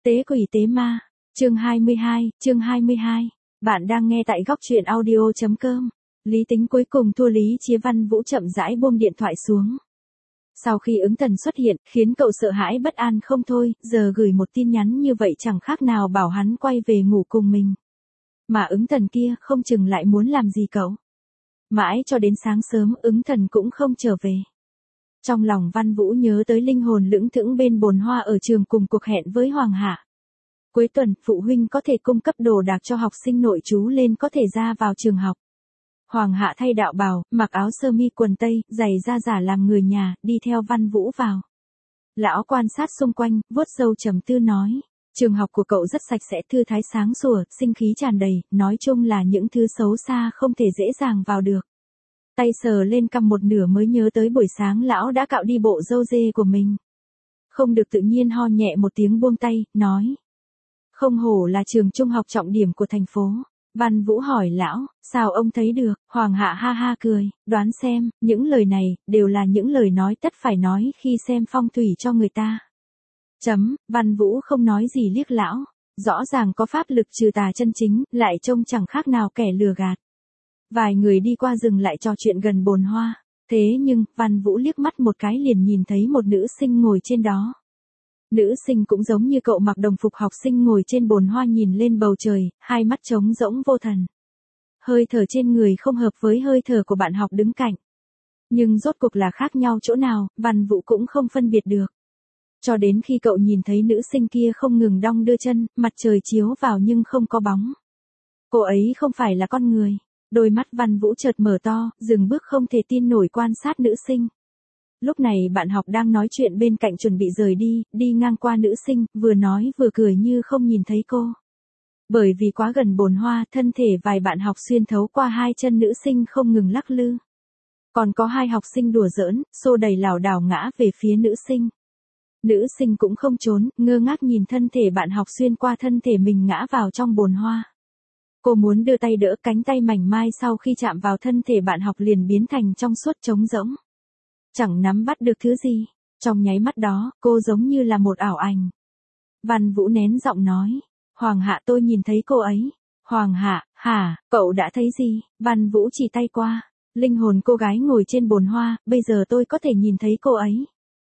Tế quỷ tế ma, chương 22. Bạn đang nghe tại góc truyện audio.com. Lý Tính cuối cùng thua Lý Chí Văn Vũ chậm rãi buông điện thoại xuống. Sau khi ứng thần xuất hiện, khiến cậu sợ hãi bất an không thôi, giờ gửi một tin nhắn như vậy chẳng khác nào bảo hắn quay về ngủ cùng mình. Mà ứng thần kia không chừng lại muốn làm gì cậu. Mãi cho đến sáng sớm ứng thần cũng không trở về. Trong lòng Văn Vũ nhớ tới linh hồn lững thững bên bồn hoa ở trường cùng cuộc hẹn với Hoàng Hạ. Cuối tuần, phụ huynh có thể cung cấp đồ đạc cho học sinh nội trú lên có thể ra vào trường học. Hoàng Hạ thay đạo bào, mặc áo sơ mi quần tây, giày da giả làm người nhà, đi theo Văn Vũ vào. Lão quan sát xung quanh, vuốt râu trầm tư nói. Trường học của cậu rất sạch sẽ, thư thái sáng sủa, sinh khí tràn đầy, nói chung là những thứ xấu xa không thể dễ dàng vào được. Tay sờ lên cằm một nửa mới nhớ tới buổi sáng lão đã cạo đi bộ râu dê của mình. Không được tự nhiên ho nhẹ một tiếng buông tay, nói. Không hổ là trường trung học trọng điểm của thành phố. Văn Vũ hỏi lão, sao ông thấy được? Hoàng Hạ ha ha cười, đoán xem, những lời này, đều là những lời nói tất phải nói khi xem phong thủy cho người ta. Văn Vũ không nói gì liếc lão, rõ ràng có pháp lực trừ tà chân chính, lại trông chẳng khác nào kẻ lừa gạt. Vài người đi qua dừng lại trò chuyện gần bồn hoa, thế nhưng, Văn Vũ liếc mắt một cái liền nhìn thấy một nữ sinh ngồi trên đó. Nữ sinh cũng giống như cậu mặc đồng phục học sinh ngồi trên bồn hoa nhìn lên bầu trời, hai mắt trống rỗng vô thần. Hơi thở trên người không hợp với hơi thở của bạn học đứng cạnh. Nhưng rốt cuộc là khác nhau chỗ nào, Văn Vũ cũng không phân biệt được. Cho đến khi cậu nhìn thấy nữ sinh kia không ngừng đong đưa chân, mặt trời chiếu vào nhưng không có bóng. Cô ấy không phải là con người. Đôi mắt Văn Vũ chợt mở to, dừng bước không thể tin nổi quan sát nữ sinh. Lúc này bạn học đang nói chuyện bên cạnh chuẩn bị rời đi, đi ngang qua nữ sinh, vừa nói vừa cười như không nhìn thấy cô. Bởi vì quá gần bồn hoa, thân thể vài bạn học xuyên thấu qua hai chân nữ sinh không ngừng lắc lư. Còn có hai học sinh đùa giỡn, xô đẩy lảo đảo ngã về phía nữ sinh. Nữ sinh cũng không trốn, ngơ ngác nhìn thân thể bạn học xuyên qua thân thể mình ngã vào trong bồn hoa. Cô muốn đưa tay đỡ cánh tay mảnh mai sau khi chạm vào thân thể bạn học liền biến thành trong suốt trống rỗng. Chẳng nắm bắt được thứ gì. Trong nháy mắt đó, cô giống như là một ảo ảnh. Văn Vũ nén giọng nói. Hoàng Hạ tôi nhìn thấy cô ấy. Hoàng Hạ, hả, cậu đã thấy gì? Văn Vũ chỉ tay qua. Linh hồn cô gái ngồi trên bồn hoa, bây giờ tôi có thể nhìn thấy cô ấy.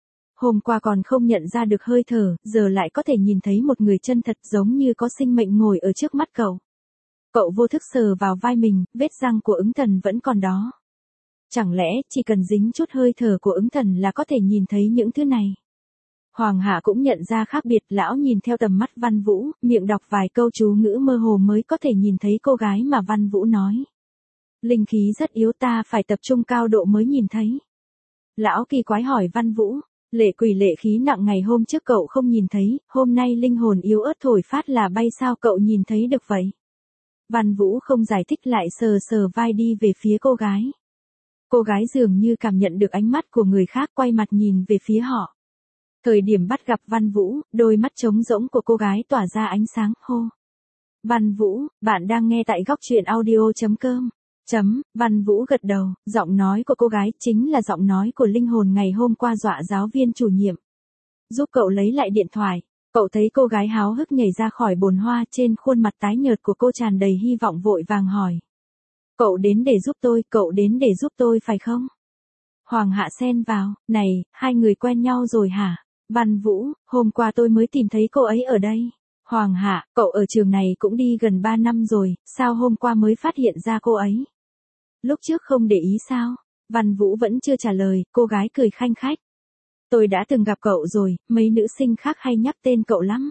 Hôm qua còn không nhận ra được hơi thở, giờ lại có thể nhìn thấy một người chân thật giống như có sinh mệnh ngồi ở trước mắt cậu. Cậu vô thức sờ vào vai mình, vết răng của ứng thần vẫn còn đó. Chẳng lẽ chỉ cần dính chút hơi thở của ứng thần là có thể nhìn thấy những thứ này? Hoàng Hạ cũng nhận ra khác biệt, lão nhìn theo tầm mắt Văn Vũ, miệng đọc vài câu chú ngữ mơ hồ mới có thể nhìn thấy cô gái mà Văn Vũ nói. Linh khí rất yếu, ta phải tập trung cao độ mới nhìn thấy. Lão kỳ quái hỏi Văn Vũ, lệ quỷ lệ khí nặng ngày hôm trước cậu không nhìn thấy, hôm nay linh hồn yếu ớt thổi phát là bay sao cậu nhìn thấy được vậy? Văn Vũ không giải thích, lại sờ sờ vai đi về phía cô gái. Cô gái dường như cảm nhận được ánh mắt của người khác, quay mặt nhìn về phía họ. Thời điểm bắt gặp Văn Vũ, đôi mắt trống rỗng của cô gái tỏa ra ánh sáng, hô. Văn Vũ, bạn đang nghe tại góc truyện audio.com. Văn Vũ gật đầu, giọng nói của cô gái chính là giọng nói của linh hồn ngày hôm qua dọa giáo viên chủ nhiệm. Giúp cậu lấy lại điện thoại. Cậu thấy cô gái háo hức nhảy ra khỏi bồn hoa, trên khuôn mặt tái nhợt của cô tràn đầy hy vọng, vội vàng hỏi. Cậu đến để giúp tôi phải không? Hoàng Hạ xen vào, này, hai người quen nhau rồi hả? Văn Vũ, hôm qua tôi mới tìm thấy cô ấy ở đây. Hoàng Hạ, cậu ở trường này cũng đi gần 3 năm rồi, sao hôm qua mới phát hiện ra cô ấy? Lúc trước không để ý sao? Văn Vũ vẫn chưa trả lời, cô gái cười khanh khách. Tôi đã từng gặp cậu rồi, mấy nữ sinh khác hay nhắc tên cậu lắm.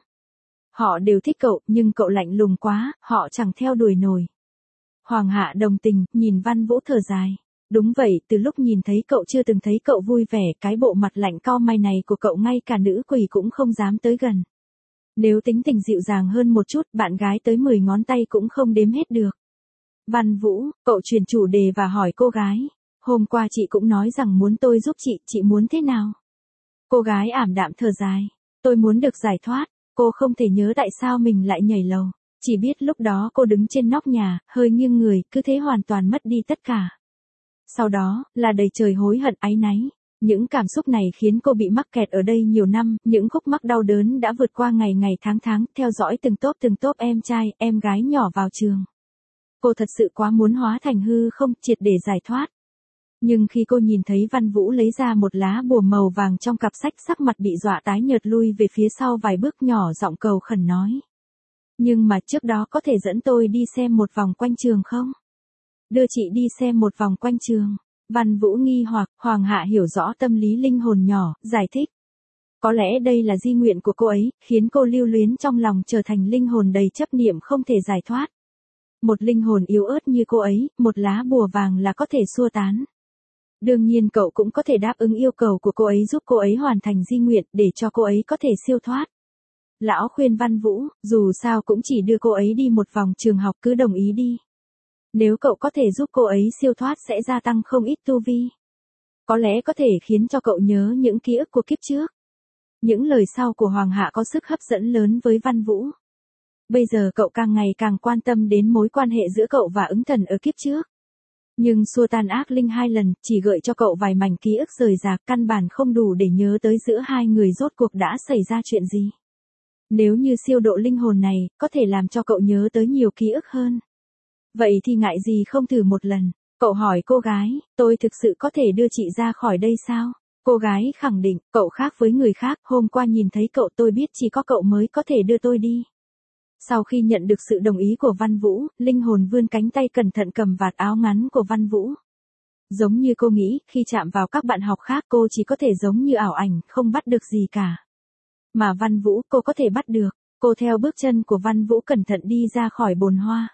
Họ đều thích cậu, nhưng cậu lạnh lùng quá, họ chẳng theo đuổi nổi. Hoàng Hạ đồng tình, nhìn Văn Vũ thở dài. Đúng vậy, từ lúc nhìn thấy cậu chưa từng thấy cậu vui vẻ, cái bộ mặt lạnh cau mày này của cậu ngay cả nữ quỷ cũng không dám tới gần. Nếu tính tình dịu dàng hơn một chút, bạn gái tới 10 ngón tay cũng không đếm hết được. Văn Vũ, cậu chuyển chủ đề và hỏi cô gái. Hôm qua chị cũng nói rằng muốn tôi giúp chị muốn thế nào? Cô gái ảm đạm thở dài. Tôi muốn được giải thoát. Cô không thể nhớ tại sao mình lại nhảy lầu. Chỉ biết lúc đó cô đứng trên nóc nhà, hơi nghiêng người, cứ thế hoàn toàn mất đi tất cả. Sau đó, là đầy trời hối hận áy náy. Những cảm xúc này khiến cô bị mắc kẹt ở đây nhiều năm, những khúc mắc đau đớn đã vượt qua ngày ngày tháng, theo dõi từng tốp em trai, em gái nhỏ vào trường. Cô thật sự quá muốn hóa thành hư không, triệt để giải thoát. Nhưng khi cô nhìn thấy Văn Vũ lấy ra một lá bùa màu vàng trong cặp sách, sắc mặt bị dọa tái nhợt lui về phía sau vài bước, nhỏ giọng cầu khẩn nói. Nhưng mà trước đó có thể dẫn tôi đi xem một vòng quanh trường không? Đưa chị đi xem một vòng quanh trường. Văn Vũ nghi hoặc, Hoàng Hạ hiểu rõ tâm lý linh hồn nhỏ, giải thích. Có lẽ đây là di nguyện của cô ấy, khiến cô lưu luyến trong lòng trở thành linh hồn đầy chấp niệm không thể giải thoát. Một linh hồn yếu ớt như cô ấy, một lá bùa vàng là có thể xua tán. Đương nhiên cậu cũng có thể đáp ứng yêu cầu của cô ấy, giúp cô ấy hoàn thành di nguyện để cho cô ấy có thể siêu thoát. Lão khuyên Văn Vũ, dù sao cũng chỉ đưa cô ấy đi một vòng trường học, cứ đồng ý đi. Nếu cậu có thể giúp cô ấy siêu thoát sẽ gia tăng không ít tu vi. Có lẽ có thể khiến cho cậu nhớ những ký ức của kiếp trước. Những lời sau của Hoàng Hạ có sức hấp dẫn lớn với Văn Vũ. Bây giờ cậu càng ngày càng quan tâm đến mối quan hệ giữa cậu và ứng thần ở kiếp trước. Nhưng xua tan ác linh 2 lần, chỉ gợi cho cậu vài mảnh ký ức rời rạc, căn bản không đủ để nhớ tới giữa hai người rốt cuộc đã xảy ra chuyện gì. Nếu như siêu độ linh hồn này, có thể làm cho cậu nhớ tới nhiều ký ức hơn. Vậy thì ngại gì không thử một lần? Cậu hỏi cô gái, tôi thực sự có thể đưa chị ra khỏi đây sao? Cô gái khẳng định, cậu khác với người khác, hôm qua nhìn thấy cậu tôi biết chỉ có cậu mới có thể đưa tôi đi. Sau khi nhận được sự đồng ý của Văn Vũ, linh hồn vươn cánh tay cẩn thận cầm vạt áo ngắn của Văn Vũ. Giống như cô nghĩ, khi chạm vào các bạn học khác cô chỉ có thể giống như ảo ảnh, không bắt được gì cả. Mà Văn Vũ cô có thể bắt được. Cô theo bước chân của Văn Vũ cẩn thận đi ra khỏi bồn hoa.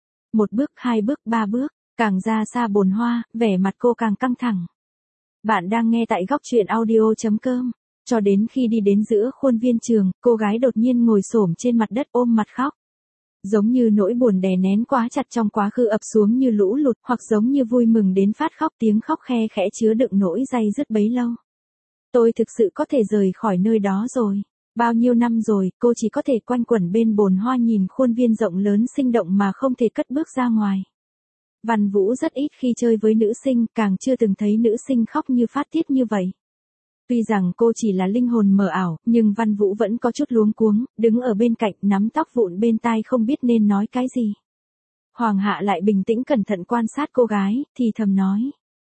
1 bước, 2 bước, 3 bước, càng ra xa bồn hoa, vẻ mặt cô càng căng thẳng. Bạn đang nghe tại góc truyện audio.com. Cho đến khi đi đến giữa khuôn viên trường, cô gái đột nhiên ngồi xổm trên mặt đất ôm mặt khóc. Giống như nỗi buồn đè nén quá chặt trong quá khứ ập xuống như lũ lụt, hoặc giống như vui mừng đến phát khóc, tiếng khóc khe khẽ chứa đựng nỗi day dứt bấy lâu. Tôi thực sự có thể rời khỏi nơi đó rồi. Bao nhiêu năm rồi, cô chỉ có thể quanh quẩn bên bồn hoa nhìn khuôn viên rộng lớn sinh động mà không thể cất bước ra ngoài. Văn Vũ rất ít khi chơi với nữ sinh, càng chưa từng thấy nữ sinh khóc như phát tiết như vậy. Tuy rằng cô chỉ là linh hồn mờ ảo, nhưng Văn Vũ vẫn có chút luống cuống, đứng ở bên cạnh nắm tóc vụn bên tai không biết nên nói cái gì. Hoàng Hạ lại bình tĩnh cẩn thận quan sát cô gái, thì thầm nói.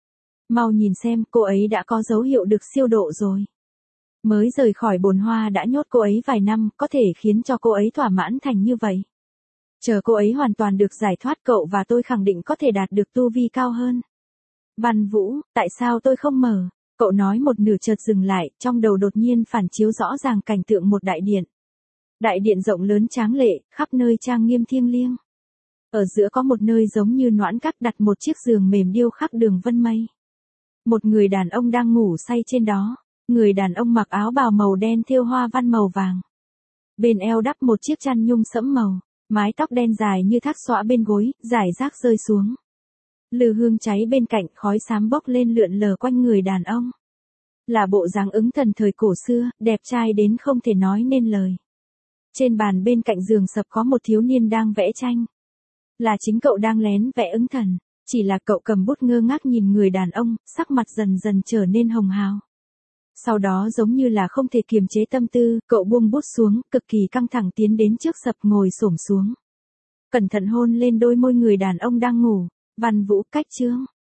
Mau nhìn xem, cô ấy đã có dấu hiệu được siêu độ rồi. Mới rời khỏi bồn hoa đã nhốt cô ấy vài năm, có thể khiến cho cô ấy thỏa mãn thành như vậy. Chờ cô ấy hoàn toàn được giải thoát, cậu và tôi khẳng định có thể đạt được tu vi cao hơn. Văn Vũ, tại sao tôi không mở? Cậu nói một nửa chợt dừng lại, trong đầu đột nhiên phản chiếu rõ ràng cảnh tượng một đại điện. Đại điện rộng lớn tráng lệ, khắp nơi trang nghiêm thiêng liêng. Ở giữa có một nơi giống như noãn các đặt một chiếc giường mềm điêu khắc đường vân mây. Một người đàn ông đang ngủ say trên đó. Người đàn ông mặc áo bào màu đen thêu hoa văn màu vàng. Bên eo đắp một chiếc chăn nhung sẫm màu, mái tóc đen dài như thác xõa bên gối, rải rác rơi xuống. Lư hương cháy bên cạnh, khói xám bốc lên lượn lờ quanh người đàn ông. Là bộ dáng ứng thần thời cổ xưa, đẹp trai đến không thể nói nên lời. Trên bàn bên cạnh giường sập có một thiếu niên đang vẽ tranh. Là chính cậu đang lén vẽ ứng thần, chỉ là cậu cầm bút ngơ ngác nhìn người đàn ông, sắc mặt dần dần trở nên hồng hào. Sau đó giống như là không thể kiềm chế tâm tư, cậu buông bút xuống, cực kỳ căng thẳng tiến đến trước sập ngồi xổm xuống. Cẩn thận hôn lên đôi môi người đàn ông đang ngủ. Văn Vũ, cách chương.